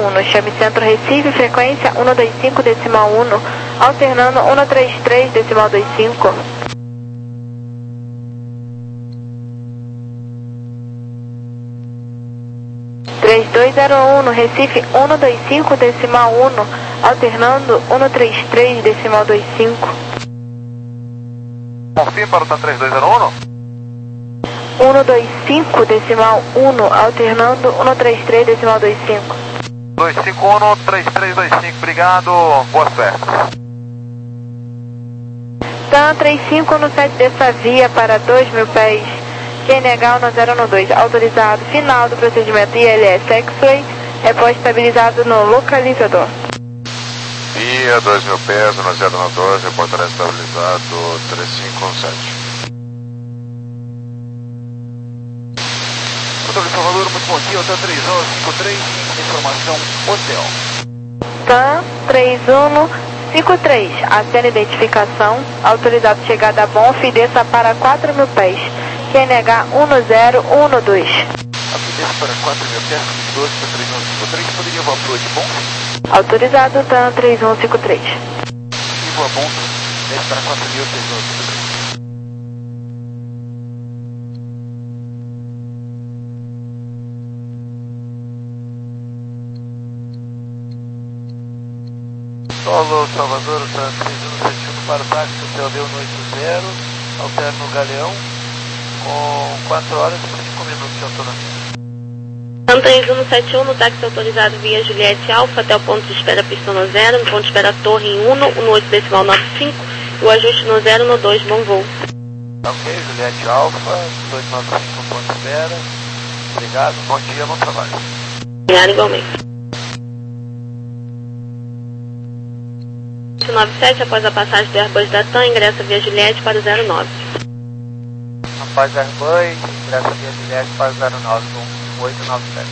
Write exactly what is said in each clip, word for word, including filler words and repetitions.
um, chame Centro Recife, frequência cento e vinte e cinco decimal um, alternando cento e trinta e três decimal vinte e cinco. três dois zero um, Recife cento e vinte e cinco decimal um, alternando cento e trinta e três decimal vinte e cinco. Confirme para o TAM três dois zero um. cento e vinte e cinco decimal um, alternando cento e trinta e três decimal vinte e cinco. dois cinco um, três três dois cinco, obrigado, boas festas. TAM trinta e cinco no sete dessa via para dois mil pés. Quem negar no zero um dois, autorizado, final do procedimento I L S X-Ray, repós estabilizado no localizador. Via dois mil pés, no zero um dois, reportará estabilizado três cinco um sete. Hotel de Salvador, muito bom dia, Hotel três um cinco três, informação hotel. TAM três um cinco três, acena identificação, autorizado chegada a Bonf e desça para quatro mil pés. Quem negar um zero um dois. Aqui desce para quatro mil pés, doze para três um cinco três, poderia voar para o de Bonf? Autorizado, TAM três um cinco três. E voa Bonf, desce para quatro mil, três um cinco três. Solo Salvador, TAM três um sete um para o táxi, Hotel Deu no oito zero, alterno o Galeão, com quatro horas e cinco minutos de autonomia. TAM três um sete um, no táxi autorizado via Juliette Alfa, até o ponto de espera pista no zero, no ponto de espera Torre em um, no oito decimal noventa e cinco, e o ajuste no zero no dois, bom voo. Ok, Juliette Alfa, dois noventa e cinco, ponto de espera, obrigado, bom dia, bom trabalho. Obrigado igualmente. oito nove sete, após a passagem do Airbus da TAM, ingressa via Juliette para o zero nove. Após Airbus, ingressa via Juliette para o zero nove, com oito nove sete.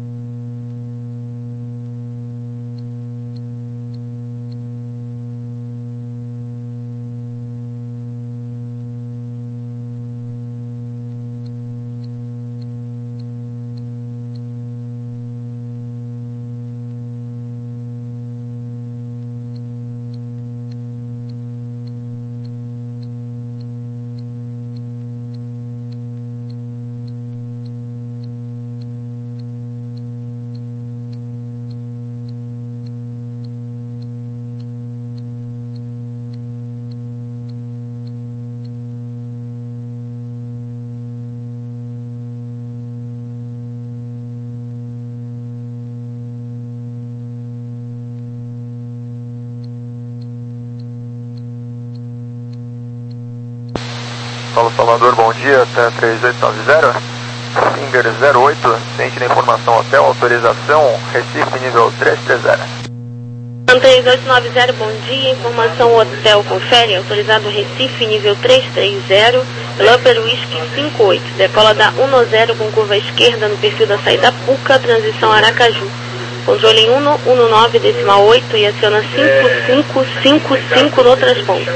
Paulo Salvador, bom dia, TAM três oito nove zero, Singer zero oito, ciente da informação hotel, autorização, Recife nível três três zero. TAM três oito nove zero, bom dia, informação hotel, confere, autorizado Recife nível três três zero, Lumper Whisky cinco oito, decola da um zero com curva esquerda no perfil da saída Puca, transição Aracaju. Controle em um um nove decimal oito e aciona cinco cinco cinco cinco no transponto.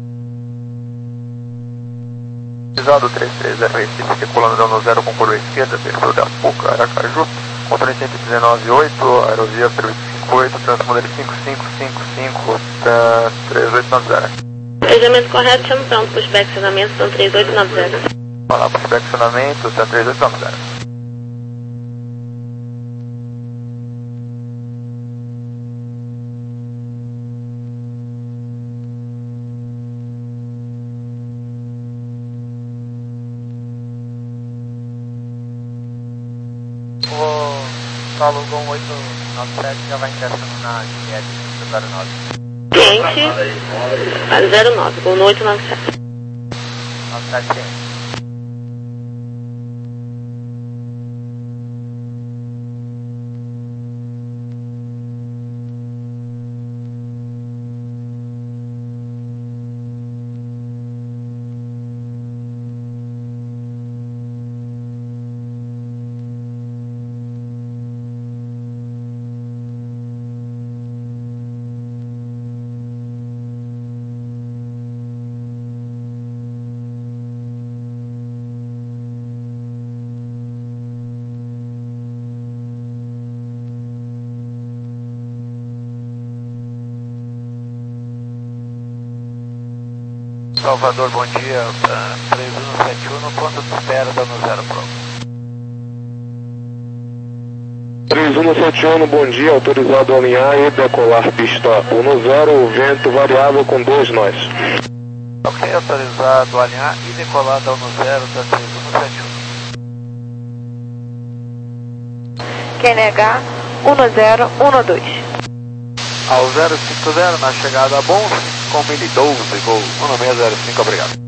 Autorizado três três zero Recife, circulando da um zero com curva esquerda, perfil da Puca, Aracaju, controle cento e dezenove oito, aerovia serviço cinco oito, transponder cinco cinco cinco cinco, TAM três oito nove zero. Planejamento correto, chame pronto, pushback acionamento, TAM três oito nove zero. Olá, pushback acionamento, TAM três oito nove zero. O Solo Gol oito nove sete já vai ingressando na Juliette zero nove. Cliente, zero nove, Gol oito nove sete. nove sete cliente. Salvador, bom dia, uh, três um sete um, ponto de espera da no zero Pro. três um sete um, bom dia, autorizado a alinhar e decolar pista um no zero, vento variável com dois nós. Ok, autorizado a alinhar e decolar da um no zero da três um sete um. Q N H um no zero um no dois. Ao zero cinco zero, na chegada a bom, com mil e doze, gol um seis zero cinco, obrigado.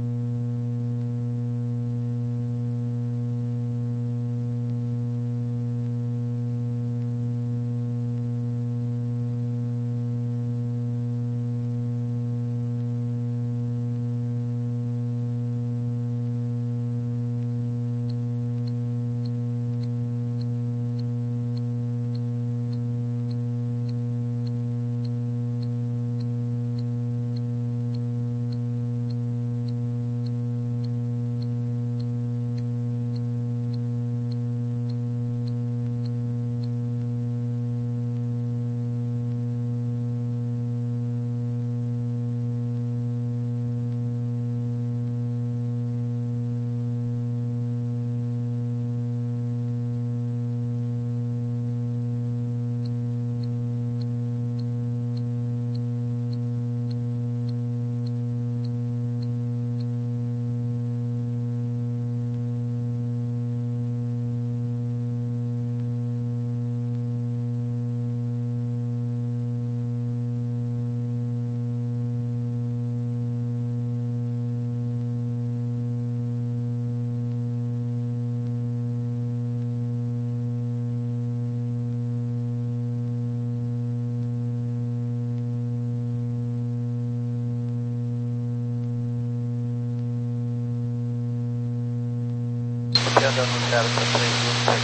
No zero para três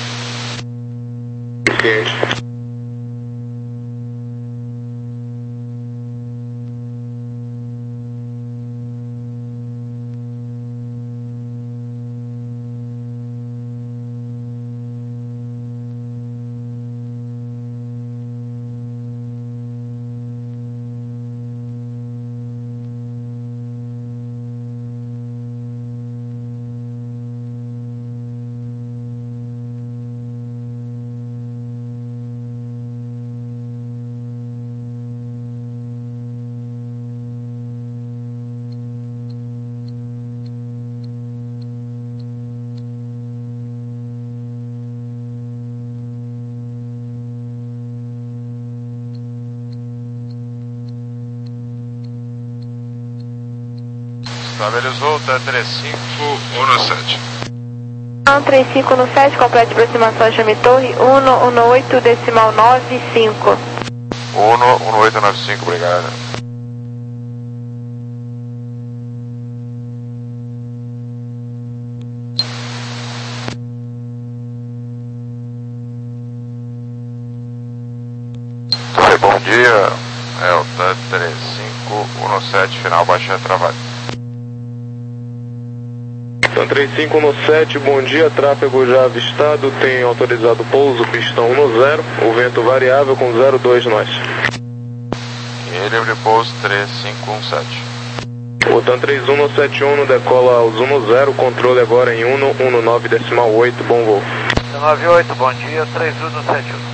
um sete um. Estabilizou, tá três cinco um no sete. três cinco no sete, completa aproximação Chame Torre, um um oito decimal nove cinco. um um oito nove cinco, obrigado. Oi, bom dia, é o T três cinco um no sete, final baixa travado. Então três cinco no sete, bom dia, tráfego já avistado, tem autorizado pouso, pistão um no zero, o vento variável com zero dois nós. E livre pouso três cinco um sete. O TAM três um no sete um, decola aos um no zero, controle agora em um no um no nove decimal oito, bom voo. nove oito, bom dia, três um no sete um.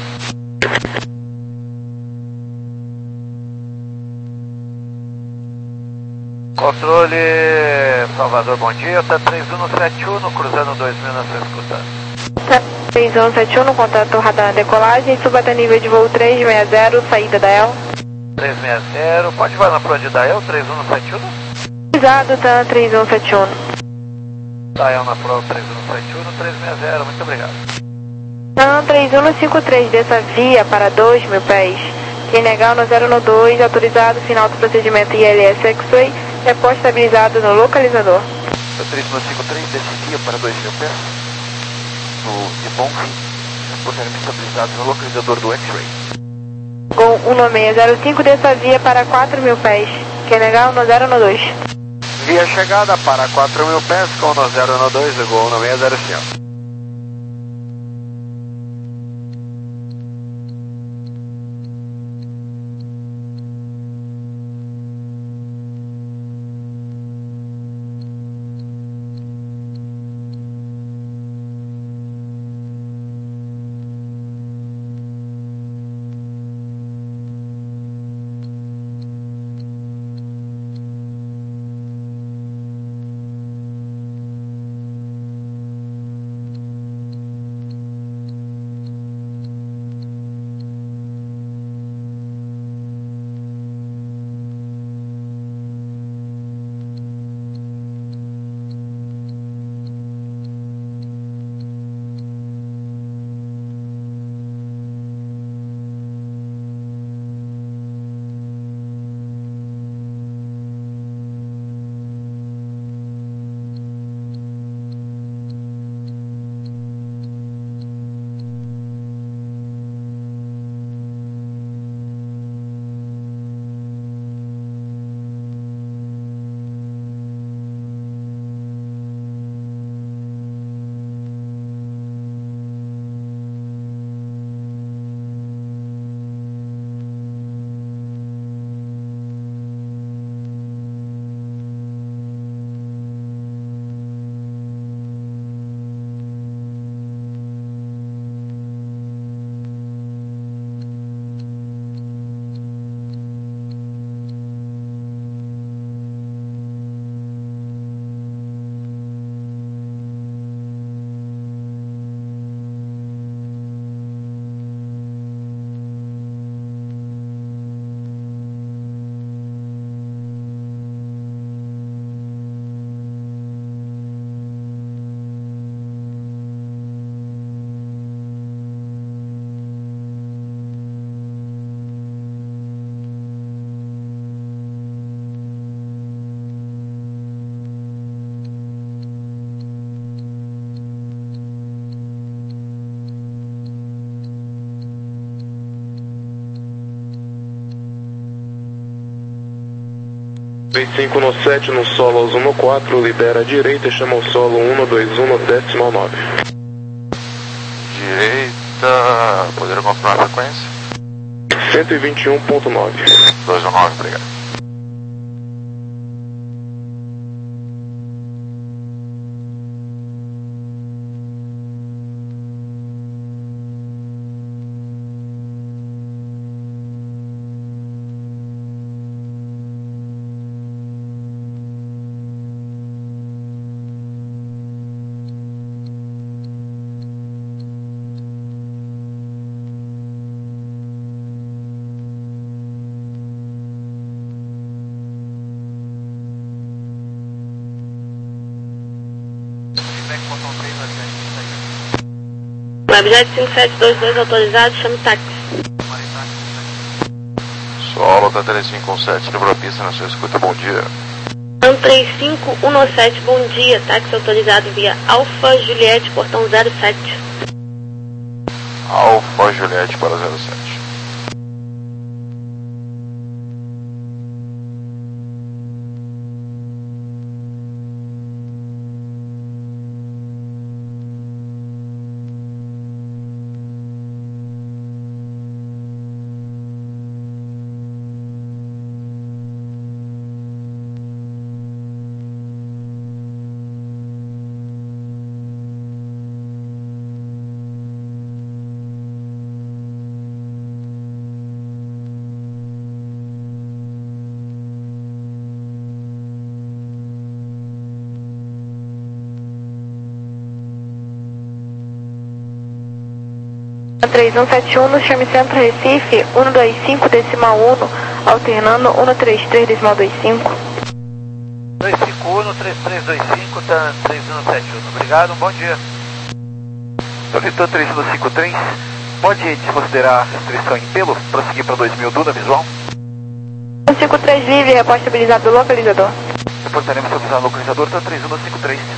Controle Salvador, bom dia, tá três um no sete um, cruzando dois mil na sua escuta. três um sete um, contato radar na decolagem, suba até nível de voo três seis zero, saída da E L. três seis zero, pode ir na prova da E L, três um no sete um? Exato, tá três um sete um. Da E L na prova três um no sete um, três seis zero, muito obrigado. Tá três um no cinco três, desça via para dois mil pés. Quem negar no zero no dois, autorizado, final do procedimento I L S X-Way. Repórte estabilizado no localizador. três um cinco três, descia para dois mil pés. No de bom fim. Repórte estabilizado no localizador do X-Ray. Gol um seis zero cinco, desça via para quatro mil pés. Quem negar no zero no dois. Via chegada para quatro mil pés com no zero no dois, gol um seis zero cinco. três cinco no sete, no solo aos um no quatro, libera a direita, chama o solo um dois um, decimal nove. Direita, poderia confirmar a frequência? cento e vinte e um ponto nove. dois um nove, obrigado. Webjet cinco sete dois dois autorizado, chame o táxi. Solo da três cinco um sete, número pista na sua escuta, bom dia. um três cinco um sete, bom dia, táxi autorizado via Alfa Juliette, portão zero sete. Alfa Juliette para zero sete. três um sete um, chame Centro Recife, um dois cinco decimal um, alternando um três três decimal vinte e cinco. dois cinco um, três três dois cinco, tá três um sete um, obrigado, um bom dia. Vitor três um cinco três, pode desconsiderar restrição em pelo, prosseguir para dois mil Duna visual? um cinco três livre, repórter estabilizado do localizador. Reportaremos estabilizado do localizador, tá três um cinco três.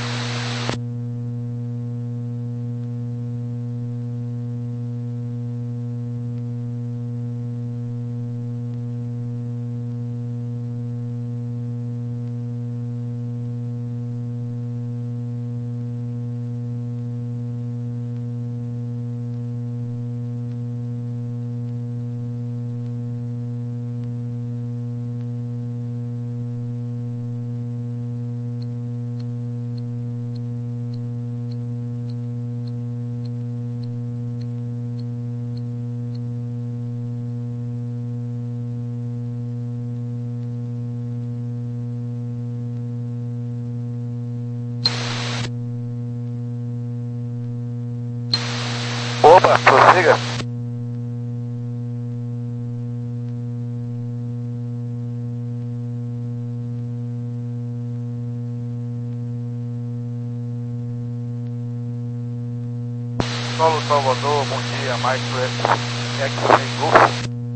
Opa, prossiga. Solo Salvador, bom dia, Mike X-Ray Golf.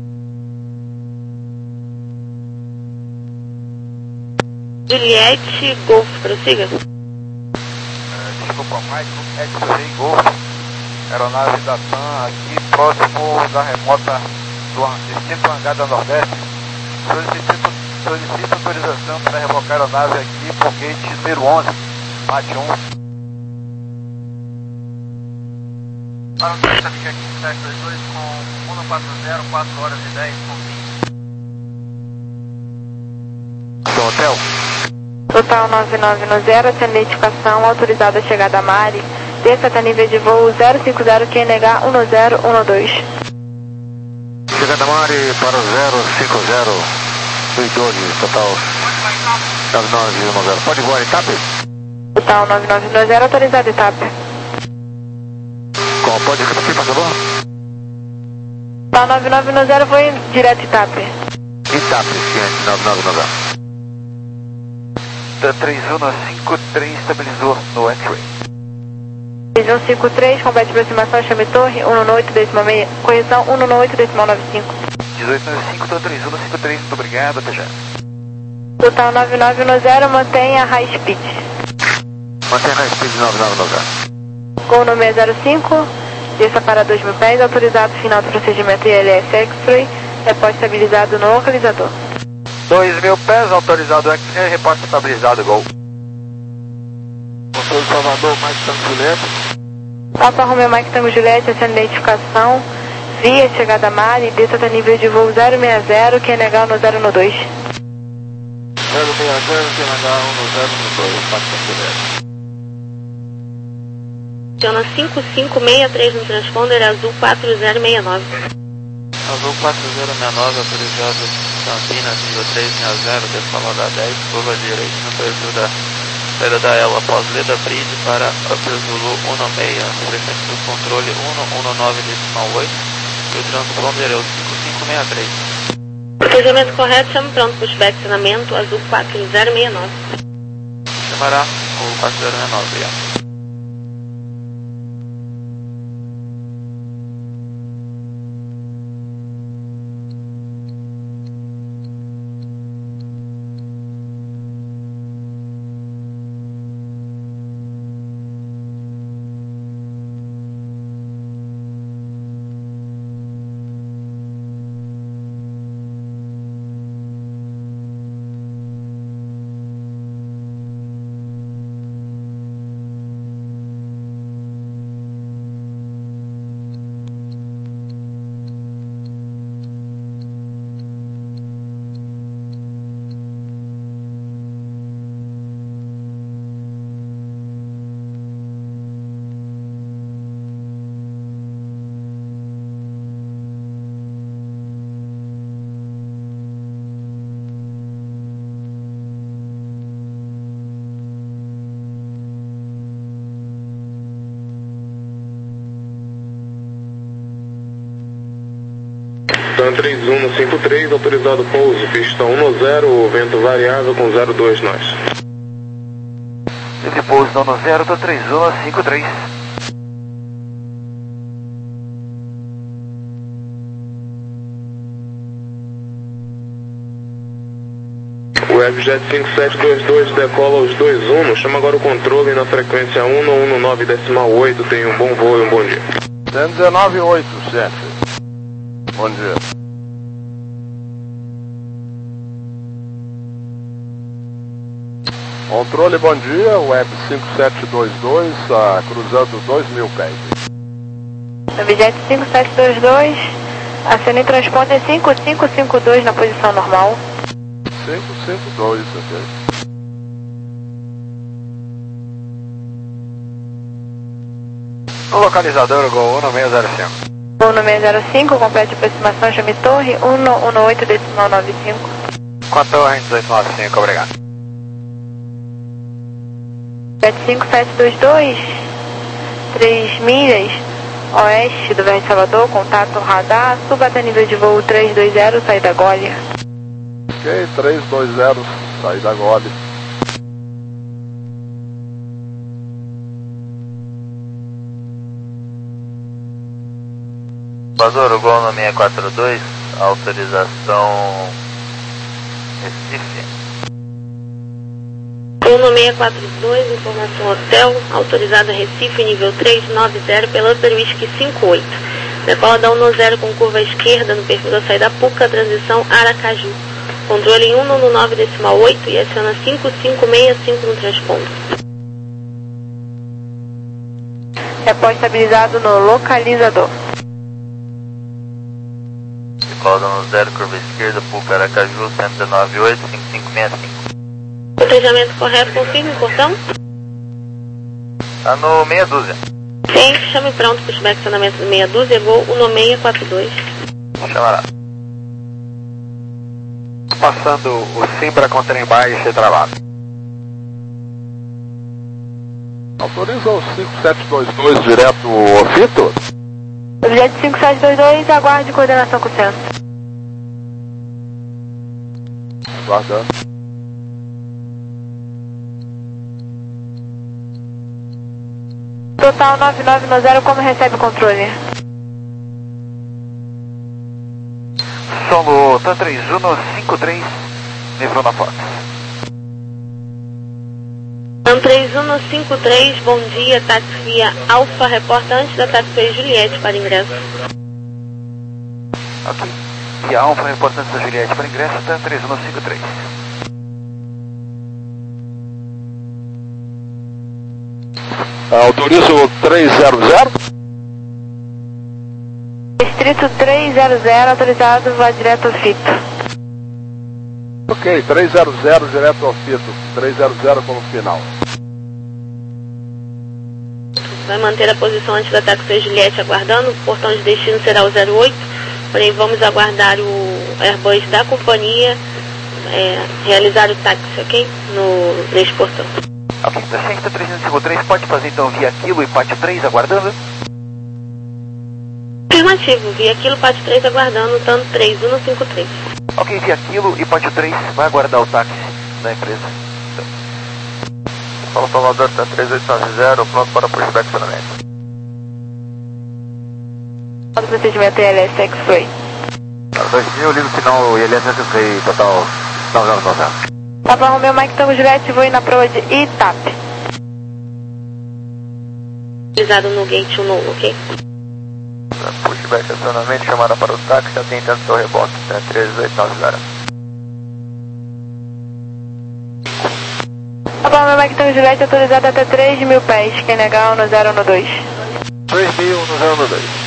Juliette Golf, prossiga. Uh, desculpa, Mike X-Ray Golf. Aeronave da TAM aqui próximo da remota do Instinto Hangar da Nordeste. Solicito, solicito autorização para revocar a aeronave aqui por gate número onze, mate um. Para o Delta Check sete dois dois com um quatro zero, quatro horas e dez com vinte. Do hotel? Total nove nove no zero, atendente identificação, autorizada a chegada a Mari. Desça até nível de voo zero cinco zero, Q N H um zero um dois. Chegada Mari para zero cinco zero, doze, total nove nove no zero. Pode voar em TAP? Total nove nove no zero, autorizado em TAP. Qual pode repetir, por favor? Total nove nove no zero, vou direto em TAP. Em TAP, sim, nove nove no zero. três um cinco três estabilizou no X-Ray. três um cinco três, combate de aproximação, chame torre, um oito decimal seis, correção um oito decimal noventa e cinco. dezoito noventa e cinco, tô três um cinco três, muito obrigado, até já. Total nove nove no zero, mantenha high speed. Mantenha high speed nove nove no zero. Gol no seis zero cinco, desça para dois mil pés, autorizado final do procedimento I L S X-Ray, repórter estabilizado no localizador. dois mil pés, autorizado X-Ray, reporte estabilizado, Gol. Controle Salvador, Mike Tango Juliette. Papa Romeo Mike Tango Juliette, essa identificação, via chegada a Mari, desça nível de voo zero seis zero, Q N H um zero um dois. zero seis zero, Q N H um zero um dois, Mike Tango Juliette. Aciona cinco cinco seis três no transponder, azul quatro zero seis nove. Azul quatro zero seis nove, autorizado Campinas, nível três seis zero, decolada dez, curva direita no perfil da saída da Elba após Leda Bridge para Upper Zulu um seis, frequência do controle um um nove decimal oito e o transponder é o cinco cinco seis três. Procedimento correto, chame pronto pushback acionamento, azul quatro zero seis nove. Chamará o quatro zero seis nove, obrigado. TAM três um cinco três, autorizado pouso, pista um zero, vento variável com zero dois nós. Esse pouso um zero, TAM três um cinco três. Webjet cinco sete dois dois decola os dois Uno, chama agora o controle na frequência um um nove decimal oito, tem um bom voo e um bom dia. cento e dezenove oito, chefe. Bom dia. Controle, bom dia, Web cinco sete dois dois, ah, cruzando dois mil pés. Webjet cinco sete dois dois, acione transponder cinco cinco cinco dois na posição normal. cinco cinco dois, ok. O localizador, Gol um seis zero cinco. Gol um seis zero cinco, complete aproximação, chame torre um um oito decimal nove cinco. Com a torre dezoito nove cinco, obrigado. Webjet cinco sete dois dois, três milhas, oeste do Verde Salvador, contato radar, suba até nível de voo três dois zero, saída Gole. Ok, três dois zero, saída Gole. Vazor, Gol no seis quatro dois, autorização Recife. Gol no seis quatro dois, informação hotel, autorizada Recife, nível três nove zero, pela Upper Whisky cinco oito. Decola da um zero com curva esquerda no perfil da saída Puca, transição Aracaju. Controle em um nove decimal oito e aciona cinco cinco seis cinco no transponder. Repórter estabilizado no localizador. Decola da um zero, curva esquerda, Puca, Aracaju, cento e dezenove oito, cinco cinco seis cinco. Protejamento correto, confirme o portão. Tá no meia dúzia. Sim, chame pronto pushback acionamento do meia dúzia, Gol um seis quatro dois. Chamará. Passando o Simbra com trem baixo e travado. Autoriza o cinco sete dois dois direto o Fito? Webjet cinco sete dois dois, aguarde coordenação com o centro. Guardando. Total nove nove nove zero, como recebe o controle? Solo TAM três um cinco três, nível na Fox. TAM três um cinco três, bom dia, táxi via Alfa, reporta antes da táxi Juliette para ingresso. Ok. Via Alfa, reportante da Juliette para ingresso, tá três um cinco três. Autorizo o trezentos. Distrito trezentos, autorizado, vá direto ao fito. Ok, trezentos, direto ao fito. trezentos como final. Vai manter a posição antes do ataque da Juliette aguardando. O portão de destino será o zero oito. Porém, vamos aguardar o Airbus da companhia é, realizar o táxi, ok? No, neste portão. Ok, da Sexta trezentos e cinquenta e três, pode fazer então via Aquilo e Pátio três aguardando? Afirmativo, via Aquilo, Pátio três aguardando, tanto três um cinco três. Ok, via Aquilo e Pátio três, vai aguardar o táxi da empresa. Fala Salvador, tá três oito nove zero, pronto para pushback acionamento. O procedimento I L S X-Ray. dois mil, ligo final I L S X-Ray, total nove nove nove. Tá bom, meu Mike Tango Juliette, vou ir na prova de I T A P. Realizado no gate um novo, ok? Pushback acionamento, chamada para o táxi, atentando seu rebote, né? três oito nove zero. Tá bom, meu Mike Tango Juliette, autorizado até três mil pés, Q N H um zero um dois. três mil no zero um dois.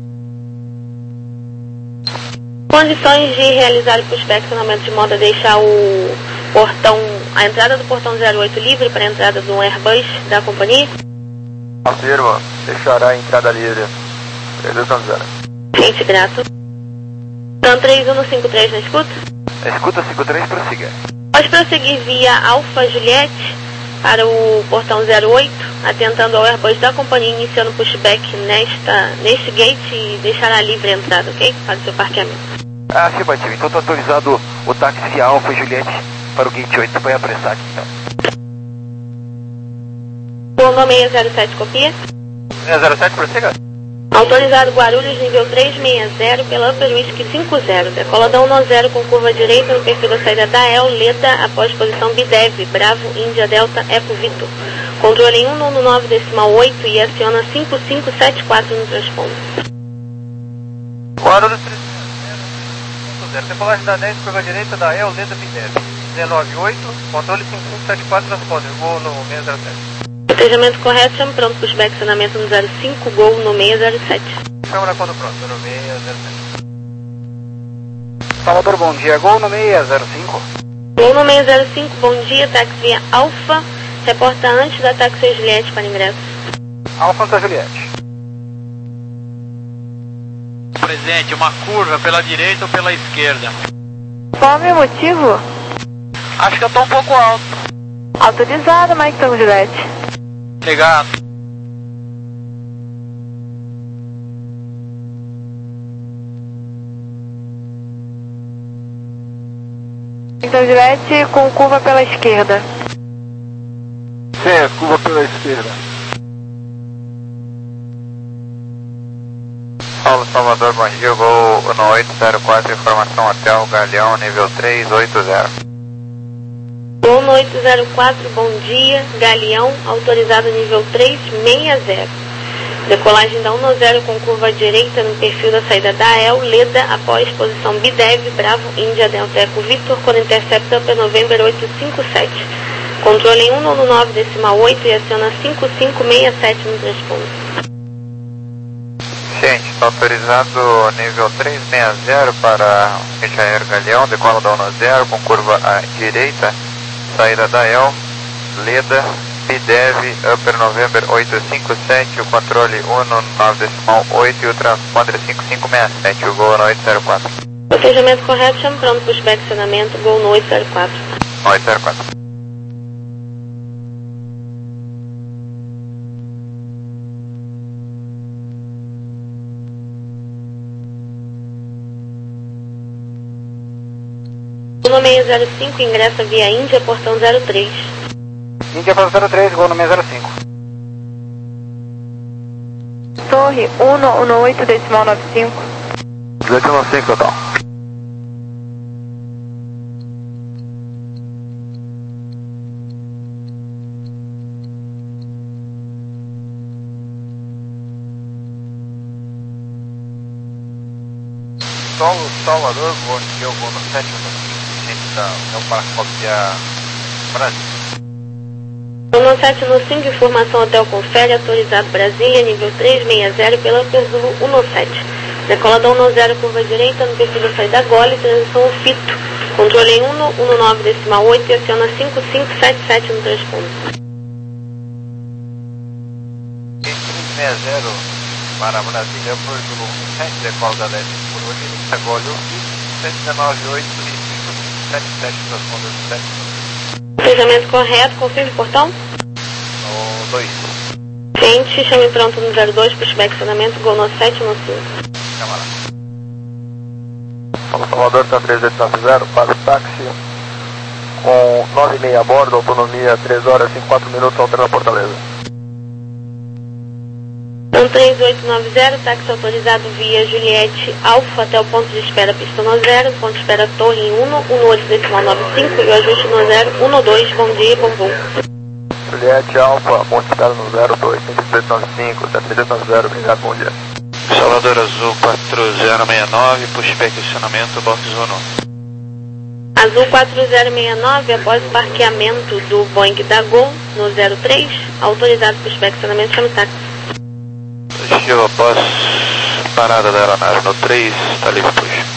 Condições de realizar o pushback acionamento de modo a deixar o portão, a entrada do portão zero oito livre para a entrada do Airbus da companhia? Afirma, deixará a entrada livre. três oito nove zero. Gente, grato. Então, três um cinco três na escuta? Escuta cinco três, prossiga. Pode prosseguir via Alfa Juliette para o portão zero oito, atentando ao Airbus da companhia, iniciando o pushback nesta, neste gate e deixará livre a entrada, ok? Para o seu parqueamento. Ah, afirmativo. Então está autorizado o táxi via Alfa e Juliette para o gate oito. Vai apressar aqui então. London seis zero sete, copia. seis zero sete, prossiga. Autorizado Guarulhos, nível três seis zero, pela Upper Whisky cinco zero. Decola da um zero com curva direita no perfil da saída da E L, Leda, após posição Bidev, Bravo, Índia, Delta, Eco, Vitor. Controle em cento e nove decimal oito e aciona cinco cinco sete quatro no transponder. Guarulhos três cinco zero, decolagem da dez, curva direita da E L, Leda, Bidev. dezenove oito, controle cinco cinco sete quatro, transponder, voo no seis zero sete. Protejamento correto, chame pronto, pushback acionamento no zero cinco, gol no seis zero sete. Câmara quando pronto, no seis zero sete. Salvador, bom dia. Gol no seis zero cinco. Gol no seis zero cinco, bom dia, táxi via Alfa, reporta antes da táxi Juliette para ingresso. Alfa Santa Juliette. Presente, uma curva pela direita ou pela esquerda? Qual é o motivo? Acho que eu tô um pouco alto. Autorizado, Mike Tango Juliette. Obrigado. Mike Tango Juliette com curva pela esquerda. Sim, curva pela esquerda. Paulo Salvador, bom dia, voo no oito zero quatro, informação hotel, Galeão, nível três oito zero. Gol no oito zero quatro, bom dia, Galeão, autorizado nível três seis zero. Decolagem da um zero com curva direita no perfil da saída da E L, Leda, após posição Bidev, Bravo, Índia, Delta, Eco, Victor, quando intercepta Upper November oito cinco sete. Controle em cento e nove decimal oito e aciona cinco cinco seis sete no transponder. Gente, está autorizado nível três seis zero para rede aéreo Galeão, decola da um zero com curva à direita, saída da E L, Leda, Bidev, Upper November oito cinco sete, o controle cento e nove decimal oito e o transponder cinco cinco seis sete, o gol no oito zero quatro. Protejamento correto, chame pronto, pushback acionamento, gol no oito zero quatro. oito zero quatro. No seis zero cinco, ingressa via Índia, portão zero três. Índia para zero três, gol no seis zero cinco. Torre um oito decimal nove cinco. duzentos e noventa e cinco total. Sol, Salvador, bom dia, vou no sete no cinco, da União Paracópia Brasil. No sete no cinco, informação Hotel Confere, autorizado Brasília, nível trezentos e sessenta pela Perzulu cento e sete. Decola da cento e zero, curva direita, no perfil da saída Gole, transição Fito. Controle um no cento e nove decimal oito e aciona cinco cinco sete sete no transponder. trezentos e sessenta para Brasília, Perzulu cento e sete, decola da dez, curva direita, Gole cento e dezenove oito e cinco cinco sete sete, transponder sete. Fechamento correto, confirme o portão? No dois. Gente, chame pronto no zero dois, pushback acionamento, Gol no sete no cinco. Camarada. São Salvador, tá três oito nove zero, para o táxi, com nove e meia a bordo, autonomia três horas e cinquenta e quatro minutos, alterando a Fortaleza. São três oito nove zero, táxi autorizado via Juliette Alfa até o ponto de espera pista no zero, ponto de espera Torre em um, um no oito decimal nove cinco e o ajuste no zero, um no dois, bom dia, bom voo. Juliette Alfa, ponto de espera no zero, dois oito nove cinco, sete oito nove zero, obrigado, bom dia. Salvador Azul quatro zero seis nove, pushback acionamento, box Zono. Azul quatro zero seis nove, após o parqueamento do Boeing da Gol no zero três, autorizado pushback acionamento, chama o táxi. Positivo após parada da aeronave no três, está livre push.